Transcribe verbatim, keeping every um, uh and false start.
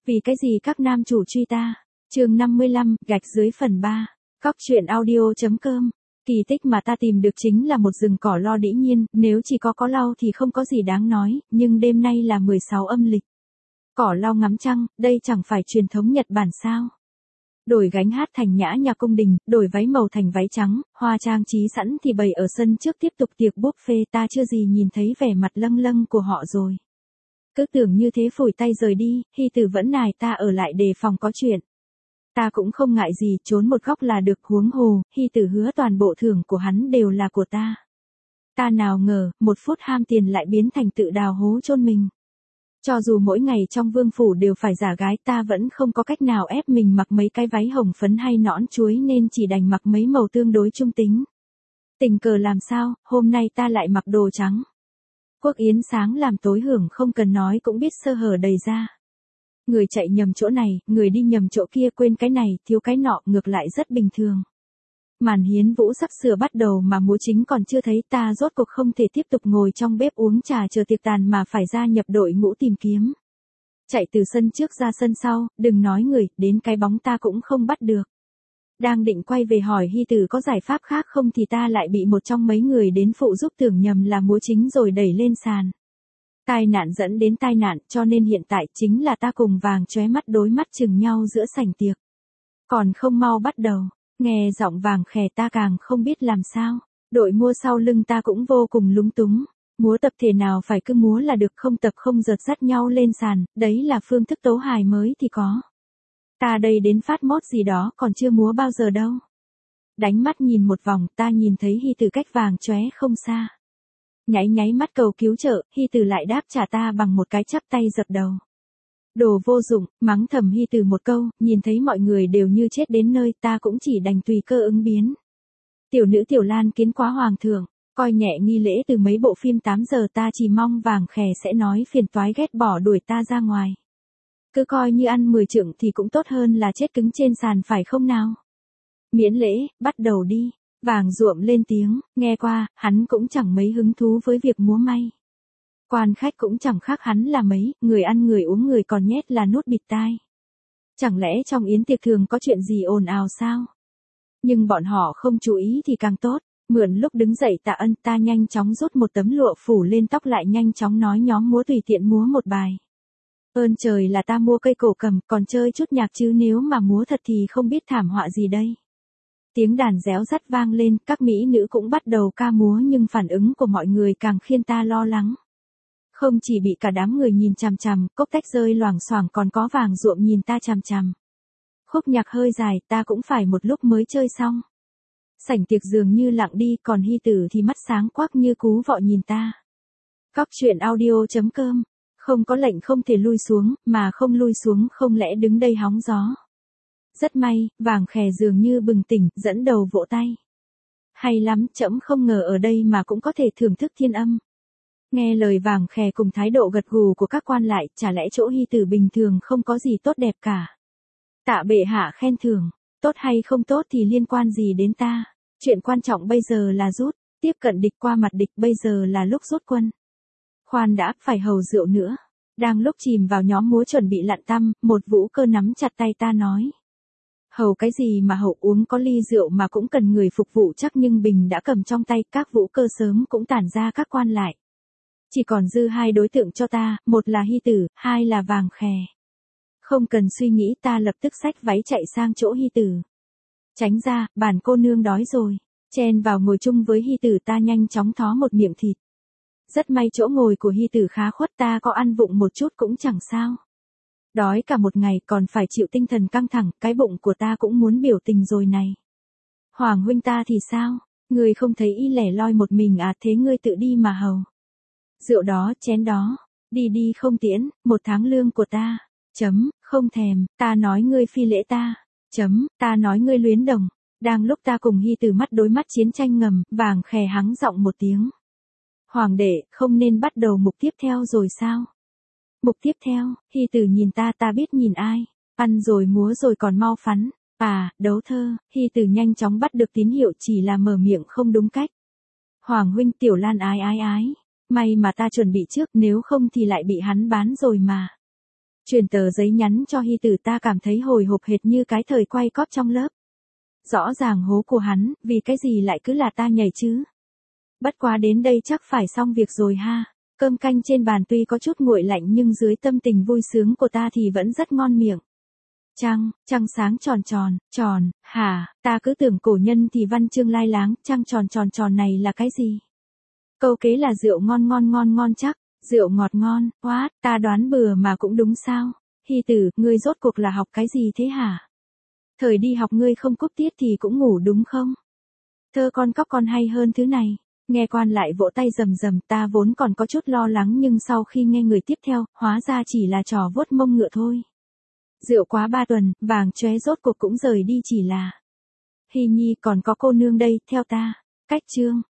Vì cái gì các nam chủ truy ta? Chương năm mươi lăm, gạch dưới phần ba. Cóc truyện audio.com. Kỳ tích mà ta tìm được chính là một rừng cỏ lo đĩ nhiên, nếu chỉ có có lau thì không có gì đáng nói, nhưng đêm nay là mười sáu âm lịch. Cỏ lau ngắm trăng, đây chẳng phải truyền thống Nhật Bản sao? Đổi gánh hát thành nhã nhà cung đình, đổi váy màu thành váy trắng, hoa trang trí sẵn thì bày ở sân trước tiếp tục tiệc buffet, ta chưa gì nhìn thấy vẻ mặt lâng lâng của họ rồi. Cứ tưởng như thế phủi tay rời đi, Hy Tử vẫn nài ta ở lại đề phòng có chuyện. Ta cũng không ngại gì, trốn một góc là được, huống hồ, Hy Tử hứa toàn bộ thưởng của hắn đều là của ta. Ta nào ngờ, một phút ham tiền lại biến thành tự đào hố chôn mình. Cho dù mỗi ngày trong vương phủ đều phải giả gái, ta vẫn không có cách nào ép mình mặc mấy cái váy hồng phấn hay nõn chuối nên chỉ đành mặc mấy màu tương đối trung tính. Tình cờ làm sao, hôm nay ta lại mặc đồ trắng. Quốc yến sáng làm tối hưởng không cần nói cũng biết sơ hở đầy ra. Người chạy nhầm chỗ này, người đi nhầm chỗ kia, quên cái này, thiếu cái nọ, ngược lại rất bình thường. Màn hiến vũ sắp sửa bắt đầu mà múa chính còn chưa thấy, ta rốt cuộc không thể tiếp tục ngồi trong bếp uống trà chờ tiệc tàn mà phải gia nhập đội ngũ tìm kiếm. Chạy từ sân trước ra sân sau, đừng nói người, đến cái bóng ta cũng không bắt được. Đang định quay về hỏi Hy Tử có giải pháp khác không thì ta lại bị một trong mấy người đến phụ giúp tưởng nhầm là múa chính rồi đẩy lên sàn. Tai nạn dẫn đến tai nạn, cho nên hiện tại chính là ta cùng Vàng chóe mắt đối mắt chừng nhau giữa sảnh tiệc. Còn không mau bắt đầu, nghe giọng Vàng khè ta càng không biết làm sao, đội mua sau lưng ta cũng vô cùng lúng túng. Múa tập thể nào phải cứ múa là được, không tập không rượt dắt nhau lên sàn, đấy là phương thức tấu hài mới thì có. Ta đây đến phát mót gì đó còn chưa múa bao giờ đâu. Đánh mắt nhìn một vòng, ta nhìn thấy Hy Tử cách Vàng chóe không xa. Nháy nháy mắt cầu cứu trợ, Hy Tử lại đáp trả ta bằng một cái chắp tay dập đầu. Đồ vô dụng, mắng thầm Hy Tử một câu, nhìn thấy mọi người đều như chết đến nơi, ta cũng chỉ đành tùy cơ ứng biến. Tiểu nữ Tiểu Lan kiến quá hoàng thượng, coi nhẹ nghi lễ từ mấy bộ phim tám giờ, ta chỉ mong Vàng khè sẽ nói phiền toái ghét bỏ đuổi ta ra ngoài. Cứ coi như ăn mười trượng thì cũng tốt hơn là chết cứng trên sàn phải không nào? Miễn lễ, bắt đầu đi. Vàng ruộm lên tiếng, nghe qua, hắn cũng chẳng mấy hứng thú với việc múa may. Quan khách cũng chẳng khác hắn là mấy, người ăn người uống người còn nhét là nút bịt tai. Chẳng lẽ trong yến tiệc thường có chuyện gì ồn ào sao? Nhưng bọn họ không chú ý thì càng tốt, mượn lúc đứng dậy tạ ân ta nhanh chóng rút một tấm lụa phủ lên tóc lại nhanh chóng nói nhóm múa tùy tiện múa một bài. Ơn trời là ta mua cây cổ cầm, còn chơi chút nhạc chứ nếu mà múa thật thì không biết thảm họa gì đây. Tiếng đàn réo rắt vang lên, các mỹ nữ cũng bắt đầu ca múa nhưng phản ứng của mọi người càng khiến ta lo lắng. Không chỉ bị cả đám người nhìn chằm chằm, cốc tách rơi loảng xoảng còn có Vàng ruộm nhìn ta chằm chằm. Khúc nhạc hơi dài, ta cũng phải một lúc mới chơi xong. Sảnh tiệc dường như lặng đi, còn Hy Tử thì mắt sáng quắc như cú vọ nhìn ta. Cóc truyện audio.com. Không có lệnh không thể lui xuống, mà không lui xuống không lẽ đứng đây hóng gió. Rất may, Vàng khè dường như bừng tỉnh, dẫn đầu vỗ tay. Hay lắm, trẫm không ngờ ở đây mà cũng có thể thưởng thức thiên âm. Nghe lời Vàng khè cùng thái độ gật gù của các quan lại, chả lẽ chỗ Hy Tử bình thường không có gì tốt đẹp cả. Tạ bệ hạ khen thưởng, tốt hay không tốt thì liên quan gì đến ta. Chuyện quan trọng bây giờ là rút, tiếp cận địch qua mặt địch, bây giờ là lúc rút quân. Khoan đã, phải hầu rượu nữa. Đang lúc chìm vào nhóm múa chuẩn bị lặn tăm, một Vũ Cơ nắm chặt tay ta nói. Hầu cái gì mà hầu, uống có ly rượu mà cũng cần người phục vụ chắc, nhưng bình đã cầm trong tay, các Vũ Cơ sớm cũng tản ra các quan lại. Chỉ còn dư hai đối tượng cho ta, một là Hy Tử, hai là Vàng khè. Không cần suy nghĩ, ta lập tức xách váy chạy sang chỗ Hy Tử. Tránh ra, bản cô nương đói rồi. Chen vào ngồi chung với Hy Tử, ta nhanh chóng thó một miệng thịt. Rất may chỗ ngồi của Hy Tử khá khuất, ta có ăn vụng một chút cũng chẳng sao. Đói cả một ngày còn phải chịu tinh thần căng thẳng, cái bụng của ta cũng muốn biểu tình rồi này. Hoàng huynh ta thì sao? Ngươi không thấy y lẻ loi một mình à, thế ngươi tự đi mà hầu. Rượu đó, chén đó, đi đi không tiễn, một tháng lương của ta. Chấm, không thèm, ta nói ngươi phi lễ ta. Chấm, ta nói ngươi luyến đồng. Đang lúc ta cùng Hy Tử mắt đối mắt chiến tranh ngầm, Vàng khè hắng giọng một tiếng. Hoàng đệ, không nên bắt đầu mục tiếp theo rồi sao? Mục tiếp theo, Hy Tử nhìn ta, ta biết nhìn ai. Ăn rồi múa rồi còn mau phắn. À, đấu thơ, Hy Tử nhanh chóng bắt được tín hiệu, chỉ là mở miệng không đúng cách. Hoàng huynh, Tiểu Lan ái ái ái. May mà ta chuẩn bị trước, nếu không thì lại bị hắn bán rồi mà. Truyền tờ giấy nhắn cho Hy Tử, ta cảm thấy hồi hộp hệt như cái thời quay cóp trong lớp. Rõ ràng hố của hắn, vì cái gì lại cứ là ta nhảy chứ? Bất quá đến đây chắc phải xong việc rồi ha. Cơm canh trên bàn tuy có chút nguội lạnh nhưng dưới tâm tình vui sướng của ta thì vẫn rất ngon miệng. Trăng, trăng sáng tròn tròn, tròn, hả, ta cứ tưởng cổ nhân thì văn chương lai láng, trăng tròn tròn tròn này là cái gì? Câu kế là rượu ngon ngon ngon ngon chắc, rượu ngọt ngon, quá, ta đoán bừa mà cũng đúng sao? Hy Tử, ngươi rốt cuộc là học cái gì thế hả? Thời đi học ngươi không cúp tiết thì cũng ngủ đúng không? Thơ con cóc con hay hơn thứ này. Nghe quan lại vỗ tay rầm rầm, ta vốn còn có chút lo lắng nhưng sau khi nghe người tiếp theo, hóa ra chỉ là trò vuốt mông ngựa thôi. Rượu quá ba tuần, vàng chóe rốt cuộc cũng rời đi chỉ là. Hy nhi còn có cô nương đây, theo ta. Cách chương.